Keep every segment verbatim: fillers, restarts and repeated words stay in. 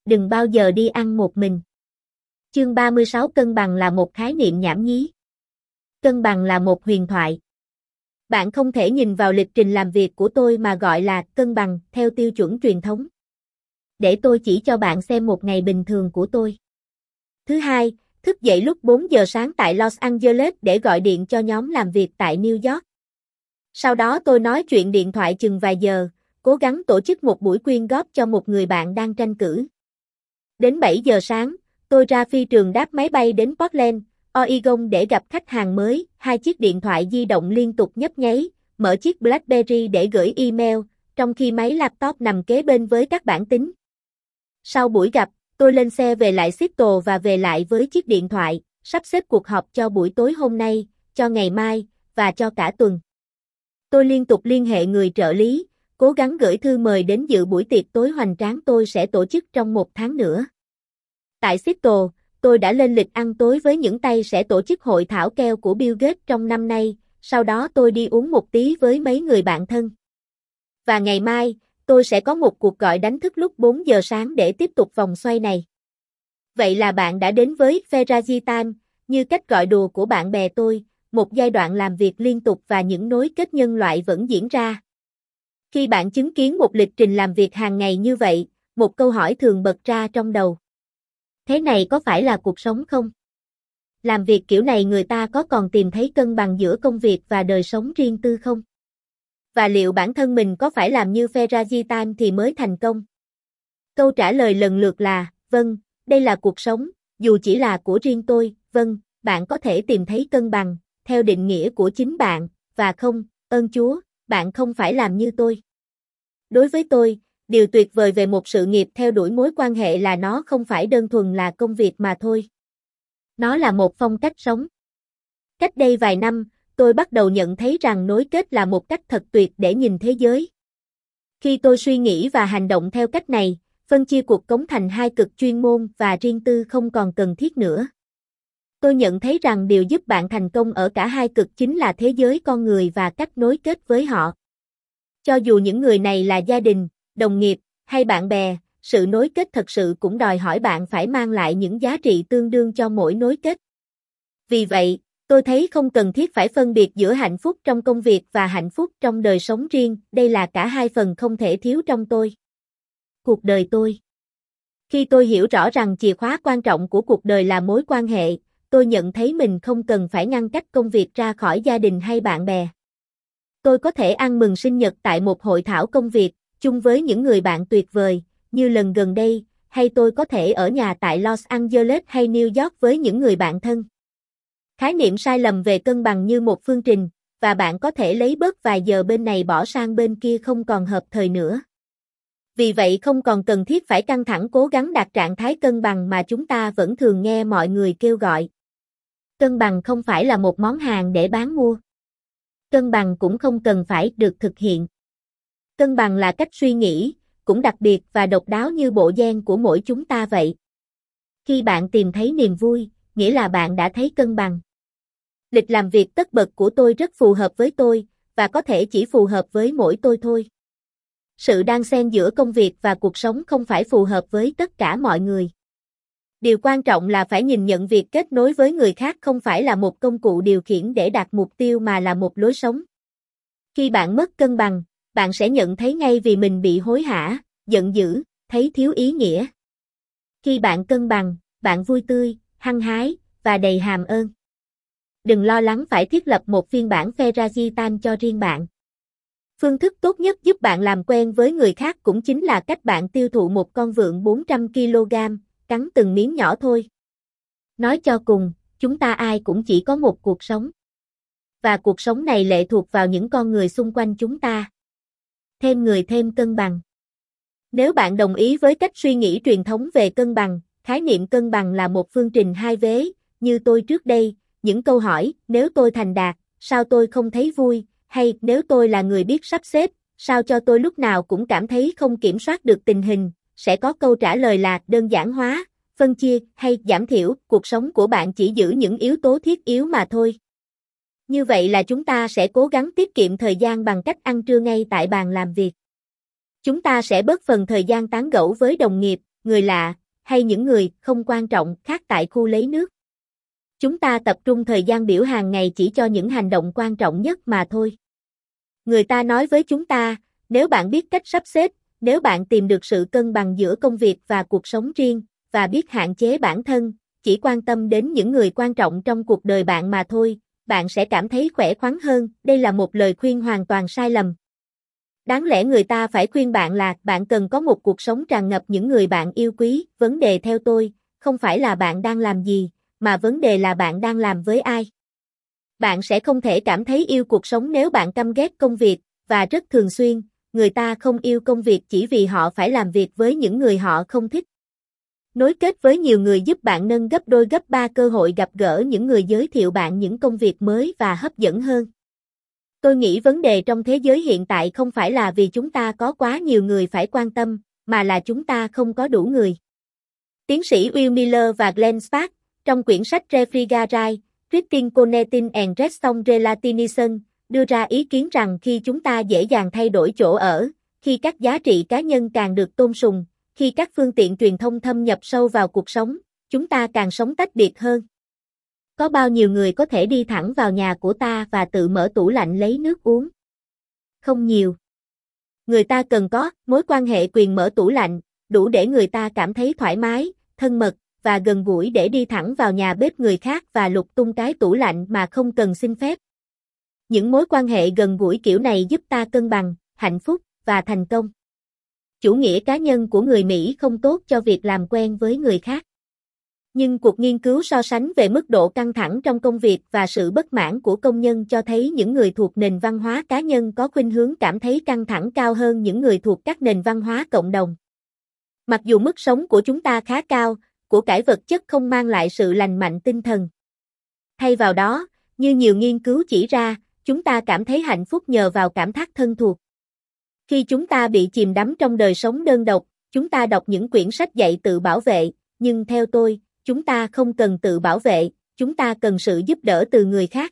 Đừng bao giờ đi ăn một mình. Chương ba mươi sáu Cân bằng là một khái niệm nhảm nhí. Cân bằng là một huyền thoại. Bạn không thể nhìn vào lịch trình làm việc của tôi mà gọi là cân bằng theo tiêu chuẩn truyền thống. Để tôi chỉ cho bạn xem một ngày bình thường của tôi. Thứ hai, thức dậy lúc bốn giờ sáng tại Los Angeles để gọi điện cho nhóm làm việc tại New York. Sau đó tôi nói chuyện điện thoại chừng vài giờ, cố gắng tổ chức một buổi quyên góp cho một người bạn đang tranh cử. Đến bảy giờ sáng, tôi ra phi trường đáp máy bay đến Portland, Oregon để gặp khách hàng mới, hai chiếc điện thoại di động liên tục nhấp nháy, mở chiếc BlackBerry để gửi email, trong khi máy laptop nằm kế bên với các bảng tính. Sau buổi gặp, tôi lên xe về lại Seattle và về lại với chiếc điện thoại, sắp xếp cuộc họp cho buổi tối hôm nay, cho ngày mai, và cho cả tuần. Tôi liên tục liên hệ người trợ lý, cố gắng gửi thư mời đến dự buổi tiệc tối hoành tráng tôi sẽ tổ chức trong một tháng nữa. Tại Seattle, tôi đã lên lịch ăn tối với những tay sẽ tổ chức hội thảo keo của Bill Gates trong năm nay, sau đó tôi đi uống một tí với mấy người bạn thân. Và ngày mai, tôi sẽ có một cuộc gọi đánh thức lúc bốn giờ sáng để tiếp tục vòng xoay này. Vậy là bạn đã đến với Ferrari Time, như cách gọi đùa của bạn bè tôi, một giai đoạn làm việc liên tục và những nối kết nhân loại vẫn diễn ra. Khi bạn chứng kiến một lịch trình làm việc hàng ngày như vậy, một câu hỏi thường bật ra trong đầu. Thế này có phải là cuộc sống không? Làm việc kiểu này người ta có còn tìm thấy cân bằng giữa công việc và đời sống riêng tư không? Và liệu bản thân mình có phải làm như Ferrari Time thì mới thành công? Câu trả lời lần lượt là, vâng, đây là cuộc sống, dù chỉ là của riêng tôi, vâng, bạn có thể tìm thấy cân bằng, theo định nghĩa của chính bạn, và không, ơn Chúa, bạn không phải làm như tôi. Đối với tôi, điều tuyệt vời về một sự nghiệp theo đuổi mối quan hệ là nó không phải đơn thuần là công việc mà thôi. Nó là một phong cách sống. Cách đây vài năm, tôi bắt đầu nhận thấy rằng nối kết là một cách thật tuyệt để nhìn thế giới. Khi tôi suy nghĩ và hành động theo cách này, phân chia cuộc sống thành hai cực chuyên môn và riêng tư không còn cần thiết nữa. Tôi nhận thấy rằng điều giúp bạn thành công ở cả hai cực chính là thế giới con người và cách nối kết với họ. Cho dù những người này là gia đình, đồng nghiệp, hay bạn bè, sự nối kết thật sự cũng đòi hỏi bạn phải mang lại những giá trị tương đương cho mỗi nối kết. Vì vậy, tôi thấy không cần thiết phải phân biệt giữa hạnh phúc trong công việc và hạnh phúc trong đời sống riêng, đây là cả hai phần không thể thiếu trong tôi. Cuộc đời tôi. Khi tôi hiểu rõ rằng chìa khóa quan trọng của cuộc đời là mối quan hệ, tôi nhận thấy mình không cần phải ngăn cách công việc ra khỏi gia đình hay bạn bè. Tôi có thể ăn mừng sinh nhật tại một hội thảo công việc, chung với những người bạn tuyệt vời, như lần gần đây, hay tôi có thể ở nhà tại Los Angeles hay New York với những người bạn thân. Khái niệm sai lầm về cân bằng như một phương trình, và bạn có thể lấy bớt vài giờ bên này bỏ sang bên kia không còn hợp thời nữa. Vì vậy không còn cần thiết phải căng thẳng cố gắng đạt trạng thái cân bằng mà chúng ta vẫn thường nghe mọi người kêu gọi. Cân bằng không phải là một món hàng để bán mua. Cân bằng cũng không cần phải được thực hiện. Cân bằng là cách suy nghĩ, cũng đặc biệt và độc đáo như bộ gen của mỗi chúng ta vậy. Khi bạn tìm thấy niềm vui, nghĩa là bạn đã thấy cân bằng. Lịch làm việc tất bật của tôi rất phù hợp với tôi, và có thể chỉ phù hợp với mỗi tôi thôi. Sự đan xen giữa công việc và cuộc sống không phải phù hợp với tất cả mọi người. Điều quan trọng là phải nhìn nhận việc kết nối với người khác không phải là một công cụ điều khiển để đạt mục tiêu mà là một lối sống. Khi bạn mất cân bằng, bạn sẽ nhận thấy ngay vì mình bị hối hả, giận dữ, thấy thiếu ý nghĩa. Khi bạn cân bằng, bạn vui tươi, hăng hái, và đầy hàm ơn. Đừng lo lắng phải thiết lập một phiên bản Ferrari Time cho riêng bạn. Phương thức tốt nhất giúp bạn làm quen với người khác cũng chính là cách bạn tiêu thụ một con vượn bốn trăm ki lô gam, cắn từng miếng nhỏ thôi. Nói cho cùng, chúng ta ai cũng chỉ có một cuộc sống. Và cuộc sống này lệ thuộc vào những con người xung quanh chúng ta. Thêm người thêm cân bằng. Nếu bạn đồng ý với cách suy nghĩ truyền thống về cân bằng, khái niệm cân bằng là một phương trình hai vế, như tôi trước đây, những câu hỏi, nếu tôi thành đạt, sao tôi không thấy vui, hay nếu tôi là người biết sắp xếp, sao cho tôi lúc nào cũng cảm thấy không kiểm soát được tình hình, sẽ có câu trả lời là đơn giản hóa, phân chia hay giảm thiểu, cuộc sống của bạn chỉ giữ những yếu tố thiết yếu mà thôi. Như vậy là chúng ta sẽ cố gắng tiết kiệm thời gian bằng cách ăn trưa ngay tại bàn làm việc. Chúng ta sẽ bớt phần thời gian tán gẫu với đồng nghiệp, người lạ, hay những người không quan trọng khác tại khu lấy nước. Chúng ta tập trung thời gian biểu hàng ngày chỉ cho những hành động quan trọng nhất mà thôi. Người ta nói với chúng ta, nếu bạn biết cách sắp xếp, nếu bạn tìm được sự cân bằng giữa công việc và cuộc sống riêng, và biết hạn chế bản thân, chỉ quan tâm đến những người quan trọng trong cuộc đời bạn mà thôi, bạn sẽ cảm thấy khỏe khoắn hơn. Đây là một lời khuyên hoàn toàn sai lầm. Đáng lẽ người ta phải khuyên bạn là bạn cần có một cuộc sống tràn ngập những người bạn yêu quý. Vấn đề theo tôi, không phải là bạn đang làm gì, mà vấn đề là bạn đang làm với ai. Bạn sẽ không thể cảm thấy yêu cuộc sống nếu bạn căm ghét công việc, và rất thường xuyên, người ta không yêu công việc chỉ vì họ phải làm việc với những người họ không thích. Nối kết với nhiều người giúp bạn nâng gấp đôi gấp ba cơ hội gặp gỡ những người giới thiệu bạn những công việc mới và hấp dẫn hơn. Tôi nghĩ vấn đề trong thế giới hiện tại không phải là vì chúng ta có quá nhiều người phải quan tâm, mà là chúng ta không có đủ người. Tiến sĩ Will Miller và Glenn Spark, trong quyển sách Refrigerated, Treating Connecting and Response Relationism, đưa ra ý kiến rằng khi chúng ta dễ dàng thay đổi chỗ ở, khi các giá trị cá nhân càng được tôn sùng, khi các phương tiện truyền thông thâm nhập sâu vào cuộc sống, chúng ta càng sống tách biệt hơn. Có bao nhiêu người có thể đi thẳng vào nhà của ta và tự mở tủ lạnh lấy nước uống? Không nhiều. Người ta cần có mối quan hệ quyền mở tủ lạnh, đủ để người ta cảm thấy thoải mái, thân mật, và gần gũi để đi thẳng vào nhà bếp người khác và lục tung cái tủ lạnh mà không cần xin phép. Những mối quan hệ gần gũi kiểu này giúp ta cân bằng, hạnh phúc, và thành công. Chủ nghĩa cá nhân của người Mỹ không tốt cho việc làm quen với người khác. Nhưng cuộc nghiên cứu so sánh về mức độ căng thẳng trong công việc và sự bất mãn của công nhân cho thấy những người thuộc nền văn hóa cá nhân có khuynh hướng cảm thấy căng thẳng cao hơn những người thuộc các nền văn hóa cộng đồng. Mặc dù mức sống của chúng ta khá cao, của cải vật chất không mang lại sự lành mạnh tinh thần. Thay vào đó, như nhiều nghiên cứu chỉ ra, chúng ta cảm thấy hạnh phúc nhờ vào cảm giác thân thuộc. Khi chúng ta bị chìm đắm trong đời sống đơn độc, chúng ta đọc những quyển sách dạy tự bảo vệ, nhưng theo tôi, chúng ta không cần tự bảo vệ, chúng ta cần sự giúp đỡ từ người khác.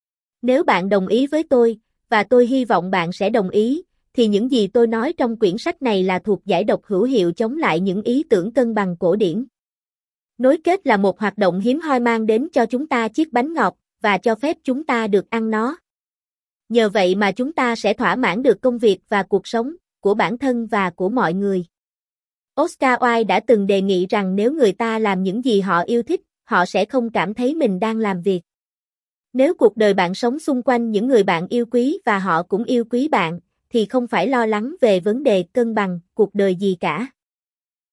Nếu bạn đồng ý với tôi, và tôi hy vọng bạn sẽ đồng ý, thì những gì tôi nói trong quyển sách này là thuộc giải độc hữu hiệu chống lại những ý tưởng cân bằng cổ điển. Nối kết là một hoạt động hiếm hoi mang đến cho chúng ta chiếc bánh ngọt, và cho phép chúng ta được ăn nó. Nhờ vậy mà chúng ta sẽ thỏa mãn được công việc và cuộc sống, của bản thân và của mọi người. Oscar Wilde đã từng đề nghị rằng nếu người ta làm những gì họ yêu thích, họ sẽ không cảm thấy mình đang làm việc. Nếu cuộc đời bạn sống xung quanh những người bạn yêu quý và họ cũng yêu quý bạn, thì không phải lo lắng về vấn đề cân bằng cuộc đời gì cả.